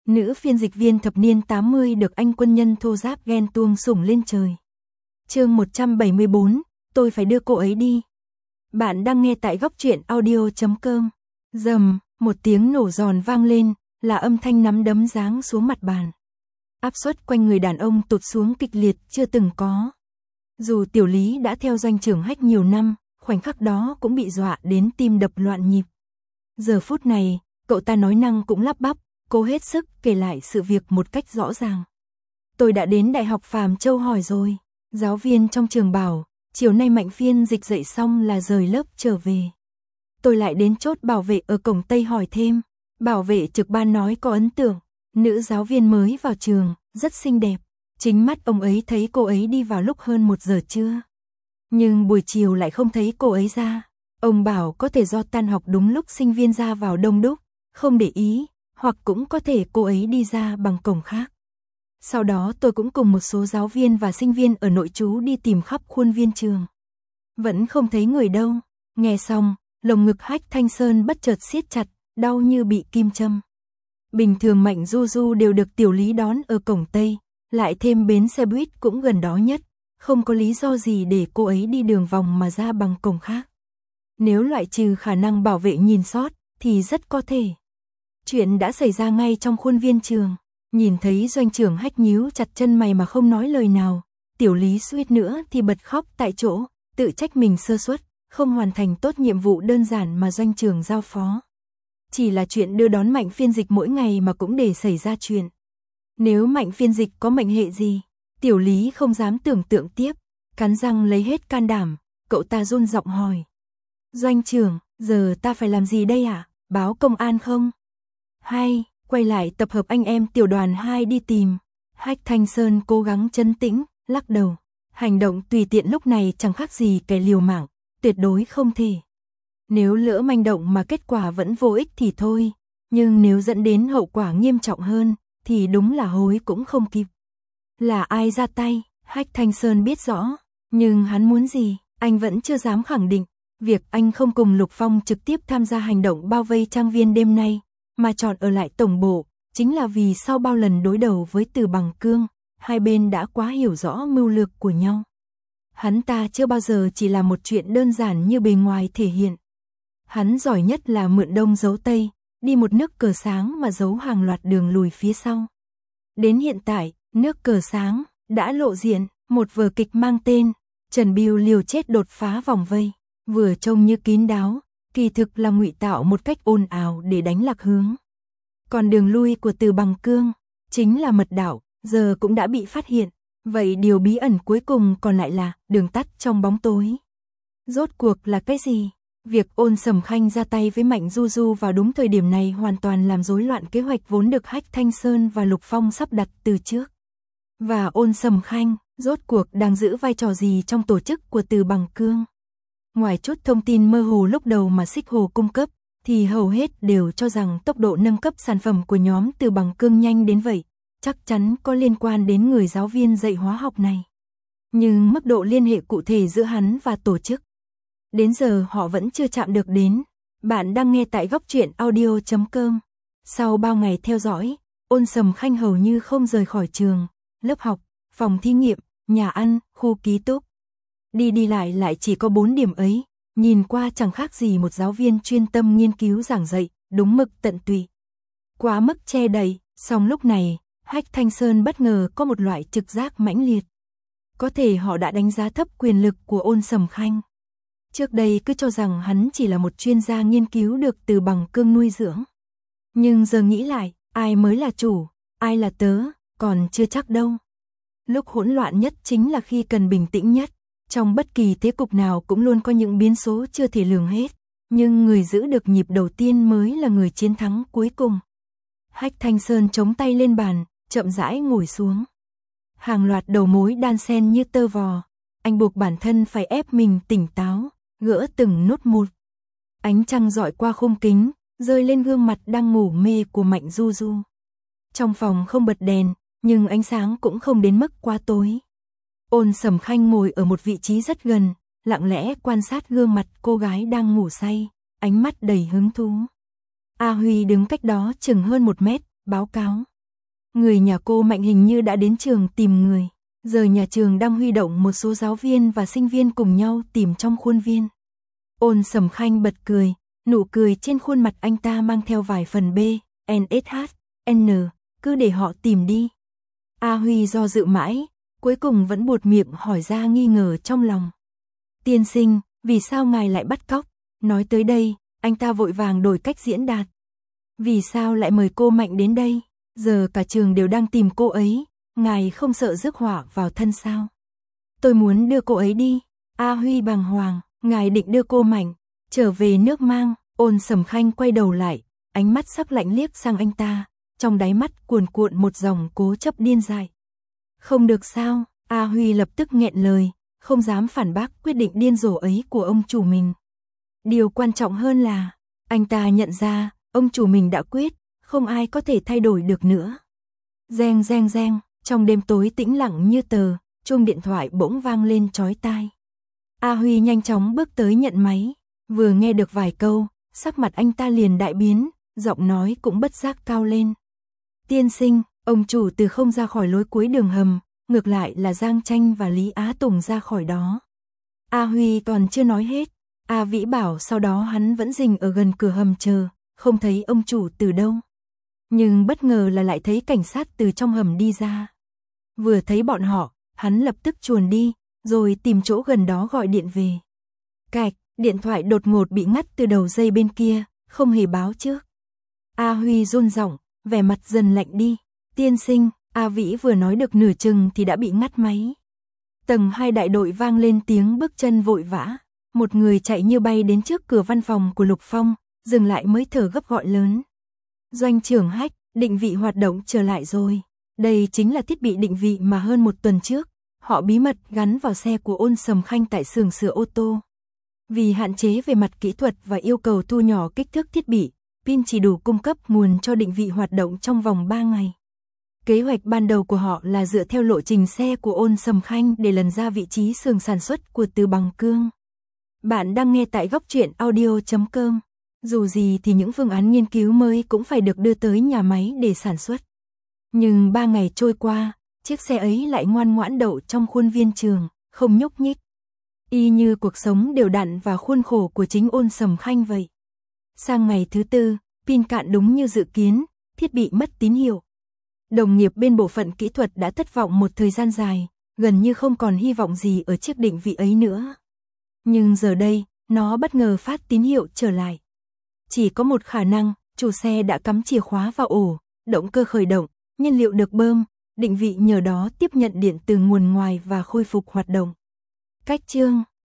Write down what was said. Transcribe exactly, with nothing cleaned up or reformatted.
Nữ phiên dịch viên thập niên tám mươi được anh quân nhân thô giáp ghen tuông sủng lên trời. Chương một trăm bảy mươi bốn, tôi phải đưa cô ấy đi. Bạn đang nghe tại góc truyện audio chấm com. Rầm, một tiếng nổ giòn vang lên, là âm thanh nắm đấm giáng xuống mặt bàn. Áp suất quanh người đàn ông tụt xuống kịch liệt chưa từng có. Dù Tiểu Lý đã theo Doanh trưởng Hách nhiều năm, khoảnh khắc đó cũng bị dọa đến tim đập loạn nhịp. Giờ phút này, cậu ta nói năng cũng lắp bắp, cố hết sức kể lại sự việc một cách rõ ràng. Tôi đã đến Đại học Phàm Châu hỏi rồi. Giáo viên trong trường bảo, chiều nay Mạnh phiên dịch dạy xong là rời lớp trở về. Tôi lại đến chốt bảo vệ ở cổng Tây hỏi thêm. Bảo vệ trực ban nói có ấn tượng. Nữ giáo viên mới vào trường, rất xinh đẹp. Chính mắt ông ấy thấy cô ấy đi vào lúc hơn một giờ trưa. Nhưng buổi chiều lại không thấy cô ấy ra. Ông bảo có thể do tan học đúng lúc sinh viên ra vào đông đúc, không để ý, hoặc cũng có thể cô ấy đi ra bằng cổng khác. Sau đó tôi cũng cùng một số giáo viên và sinh viên ở nội trú đi tìm khắp khuôn viên trường. Vẫn không thấy người đâu. Nghe xong, lồng ngực Hách Thanh Sơn bất chợt siết chặt, đau như bị kim châm. Bình thường Mạnh Du Du đều được Tiểu Lý đón ở cổng Tây, lại thêm bến xe buýt cũng gần đó nhất, không có lý do gì để cô ấy đi đường vòng mà ra bằng cổng khác. Nếu loại trừ khả năng bảo vệ nhìn sót, thì rất có thể. Chuyện đã xảy ra ngay trong khuôn viên trường. Nhìn thấy Doanh trưởng Hách nhíu chặt chân mày mà không nói lời nào, Tiểu Lý suýt nữa thì bật khóc tại chỗ, tự trách mình sơ suất, không hoàn thành tốt nhiệm vụ đơn giản mà Doanh trưởng giao phó. Chỉ là chuyện đưa đón Mạnh phiên dịch mỗi ngày mà cũng để xảy ra chuyện. Nếu Mạnh phiên dịch có mệnh hệ gì, Tiểu Lý không dám tưởng tượng tiếp, cắn răng lấy hết can đảm, cậu ta run giọng hỏi. Doanh trưởng, giờ ta phải làm gì đây ạ? À? Báo công an không? Hay, quay lại tập hợp anh em tiểu đoàn hai đi tìm. Hách Thanh Sơn cố gắng trấn tĩnh, lắc đầu. Hành động tùy tiện lúc này chẳng khác gì kẻ liều mạng, tuyệt đối không thể. Nếu lỡ manh động mà kết quả vẫn vô ích thì thôi, nhưng nếu dẫn đến hậu quả nghiêm trọng hơn, thì đúng là hối cũng không kịp. Là ai ra tay, Hách Thanh Sơn biết rõ, nhưng hắn muốn gì, anh vẫn chưa dám khẳng định. Việc anh không cùng Lục Phong trực tiếp tham gia hành động bao vây trang viên đêm nay, mà chọn ở lại tổng bộ, chính là vì sau bao lần đối đầu với Từ Bằng Cương, hai bên đã quá hiểu rõ mưu lược của nhau. Hắn ta chưa bao giờ chỉ là một chuyện đơn giản như bề ngoài thể hiện. Hắn giỏi nhất là mượn đông giấu tây, đi một nước cờ sáng mà giấu hàng loạt đường lùi phía sau. Đến hiện tại, nước cờ sáng đã lộ diện, một vở kịch mang tên Trần Bưu liều chết đột phá vòng vây, vừa trông như kín đáo, kỳ thực là ngụy tạo một cách ồn ào để đánh lạc hướng. Còn đường lui của Từ Bằng Cương, chính là mật đạo, giờ cũng đã bị phát hiện, vậy điều bí ẩn cuối cùng còn lại là đường tắt trong bóng tối. Rốt cuộc là cái gì? Việc Ôn Sầm Khanh ra tay với Mạnh Du Du vào đúng thời điểm này hoàn toàn làm rối loạn kế hoạch vốn được Hách Thanh Sơn và Lục Phong sắp đặt từ trước. Và Ôn Sầm Khanh, rốt cuộc đang giữ vai trò gì trong tổ chức của Từ Bằng Cương? Ngoài chút thông tin mơ hồ lúc đầu mà Xích Hồ cung cấp, thì hầu hết đều cho rằng tốc độ nâng cấp sản phẩm của nhóm Từ Bằng Cương nhanh đến vậy, chắc chắn có liên quan đến người giáo viên dạy hóa học này. Nhưng mức độ liên hệ cụ thể giữa hắn và tổ chức, đến giờ họ vẫn chưa chạm được đến. Bạn đang nghe tại góc truyện audio chấm com. Sau bao ngày theo dõi, Ôn Sầm Khanh hầu như không rời khỏi trường, lớp học, phòng thí nghiệm, nhà ăn, khu ký túc. Đi đi lại lại chỉ có bốn điểm ấy, nhìn qua chẳng khác gì một giáo viên chuyên tâm nghiên cứu giảng dạy, đúng mực tận tụy. Quá mức che đậy, song lúc này, Hách Thanh Sơn bất ngờ có một loại trực giác mãnh liệt. Có thể họ đã đánh giá thấp quyền lực của Ôn Sầm Khanh. Trước đây cứ cho rằng hắn chỉ là một chuyên gia nghiên cứu được Từ Bằng Cương nuôi dưỡng. Nhưng giờ nghĩ lại, ai mới là chủ, ai là tớ, còn chưa chắc đâu. Lúc hỗn loạn nhất chính là khi cần bình tĩnh nhất. Trong bất kỳ thế cục nào cũng luôn có những biến số chưa thể lường hết, nhưng người giữ được nhịp đầu tiên mới là người chiến thắng cuối cùng. Hách Thanh Sơn chống tay lên bàn, chậm rãi ngồi xuống. Hàng loạt đầu mối đan xen như tơ vò, anh buộc bản thân phải ép mình tỉnh táo, gỡ từng nốt một. Ánh trăng rọi qua khung kính, rơi lên gương mặt đang ngủ mê của Mạnh Du Du. Trong phòng không bật đèn, nhưng ánh sáng cũng không đến mức quá tối. Ôn Sầm Khanh ngồi ở một vị trí rất gần, lặng lẽ quan sát gương mặt cô gái đang ngủ say, ánh mắt đầy hứng thú. A Huy đứng cách đó chừng hơn một mét, báo cáo. Người nhà cô Mạnh hình như đã đến trường tìm người. Giờ nhà trường đang huy động một số giáo viên và sinh viên cùng nhau tìm trong khuôn viên. Ôn Sầm Khanh bật cười, nụ cười trên khuôn mặt anh ta mang theo vài phần B, N S H, N, cứ để họ tìm đi. A Huy do dự mãi, cuối cùng vẫn buột miệng hỏi ra nghi ngờ trong lòng. Tiên sinh, vì sao ngài lại bắt cóc? Nói tới đây, anh ta vội vàng đổi cách diễn đạt. Vì sao lại mời cô Mạnh đến đây? Giờ cả trường đều đang tìm cô ấy, ngài không sợ rước họa vào thân sao? Tôi muốn đưa cô ấy đi. A Huy bàng hoàng, ngài định đưa cô Mạnh trở về nước mang. Ôn Sầm Khanh quay đầu lại, ánh mắt sắc lạnh liếc sang anh ta, trong đáy mắt cuồn cuộn một dòng cố chấp điên dại. Không được sao? A Huy lập tức nghẹn lời, không dám phản bác quyết định điên rồ ấy của ông chủ mình. Điều quan trọng hơn là, anh ta nhận ra, ông chủ mình đã quyết, không ai có thể thay đổi được nữa. Reng reng reng, trong đêm tối tĩnh lặng như tờ, chuông điện thoại bỗng vang lên chói tai. A Huy nhanh chóng bước tới nhận máy, vừa nghe được vài câu, sắc mặt anh ta liền đại biến, giọng nói cũng bất giác cao lên. Tiên sinh, ông chủ từ không ra khỏi lối cuối đường hầm, ngược lại là Giang Tranh và Lý Á Tùng ra khỏi đó. A Huy còn chưa nói hết, A Vĩ bảo sau đó hắn vẫn rình ở gần cửa hầm chờ, không thấy ông chủ từ đâu. Nhưng bất ngờ là lại thấy cảnh sát từ trong hầm đi ra. Vừa thấy bọn họ, hắn lập tức chuồn đi, rồi tìm chỗ gần đó gọi điện về. Cạch, điện thoại đột ngột bị ngắt từ đầu dây bên kia, không hề báo trước. A Huy run giọng, vẻ mặt dần lạnh đi. Tiên sinh, A Vĩ vừa nói được nửa chừng thì đã bị ngắt máy. Tầng hai đại đội vang lên tiếng bước chân vội vã. Một người chạy như bay đến trước cửa văn phòng của Lục Phong, dừng lại mới thở gấp gọi lớn. Doanh trưởng Hách, định vị hoạt động trở lại rồi. Đây chính là thiết bị định vị mà hơn một tuần trước, họ bí mật gắn vào xe của Ôn Sầm Khanh tại xưởng sửa ô tô. Vì hạn chế về mặt kỹ thuật và yêu cầu thu nhỏ kích thước thiết bị, pin chỉ đủ cung cấp nguồn cho định vị hoạt động trong vòng ba ngày. Kế hoạch ban đầu của họ là dựa theo lộ trình xe của Ôn Sầm Khanh để lần ra vị trí xưởng sản xuất của Từ Bằng Cương. Bạn đang nghe tại góc truyện audio chấm com. Dù gì thì những phương án nghiên cứu mới cũng phải được đưa tới nhà máy để sản xuất. Nhưng ba ngày trôi qua, chiếc xe ấy lại ngoan ngoãn đậu trong khuôn viên trường, không nhúc nhích. Y như cuộc sống đều đặn và khuôn khổ của chính Ôn Sầm Khanh vậy. Sang ngày thứ tư, pin cạn đúng như dự kiến, thiết bị mất tín hiệu. Đồng nghiệp bên bộ phận kỹ thuật đã thất vọng một thời gian dài, gần như không còn hy vọng gì ở chiếc định vị ấy nữa. Nhưng giờ đây, nó bất ngờ phát tín hiệu trở lại. Chỉ có một khả năng, chủ xe đã cắm chìa khóa vào ổ, động cơ khởi động, nhiên liệu được bơm, định vị nhờ đó tiếp nhận điện từ nguồn ngoài và khôi phục hoạt động. Cách chương